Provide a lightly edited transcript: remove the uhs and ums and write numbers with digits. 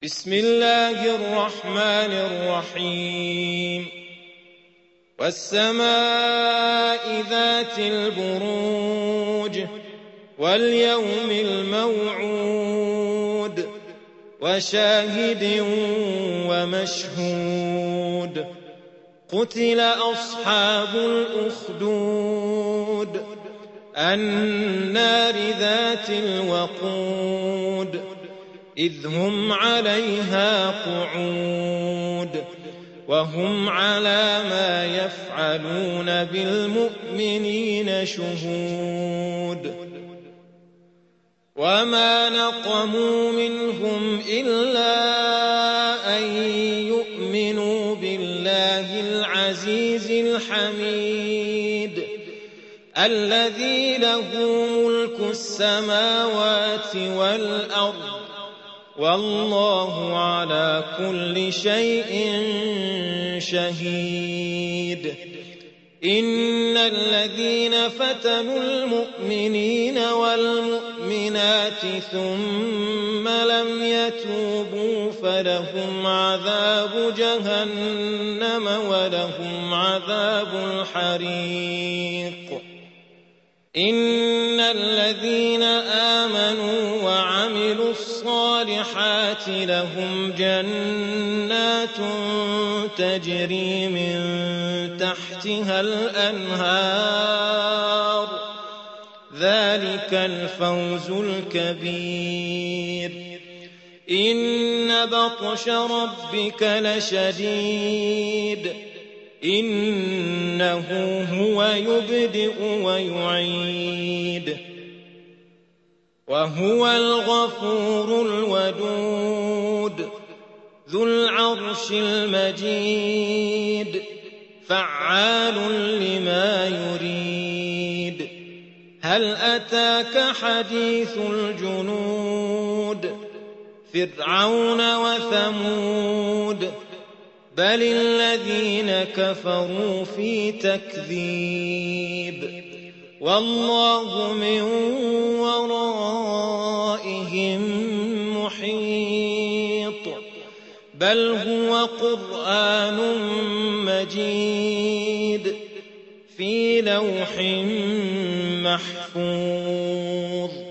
بسم الله الرحمن الرحيم والسماء ذات البروج واليوم الموعود وشاهد ومشهود قتل أصحاب الأخدود النار ذات الوقود إذ هم عليها قعود وهم على ما يفعلون بالمؤمنين شهود وما نقموا منهم إلا أن يؤمنوا بالله العزيز الحميد الذي له ملك السماوات والأرض والله على كل شيء شهيد إن الذين فتنوا المؤمنين والمؤمنات ثم لم يتوبوا فلهم عذاب جهنم ولهم عذاب الحريق إن الذين آمنوا وعملوا الصالحات لهم جنات تجري من تحتها الأنهار ذلك الفوز الكبير إن بطش ربك لشديد إنه هو يبدئ ويعيد وهو الغفور الودود ذو العرش المجيد فعال لما يريد هل أتاك حديث الجنود فرعون وثمود بل الذين كفروا في تكذيب والله من ورائهم محيط بل هو قرآن مجيد في لوح محفوظ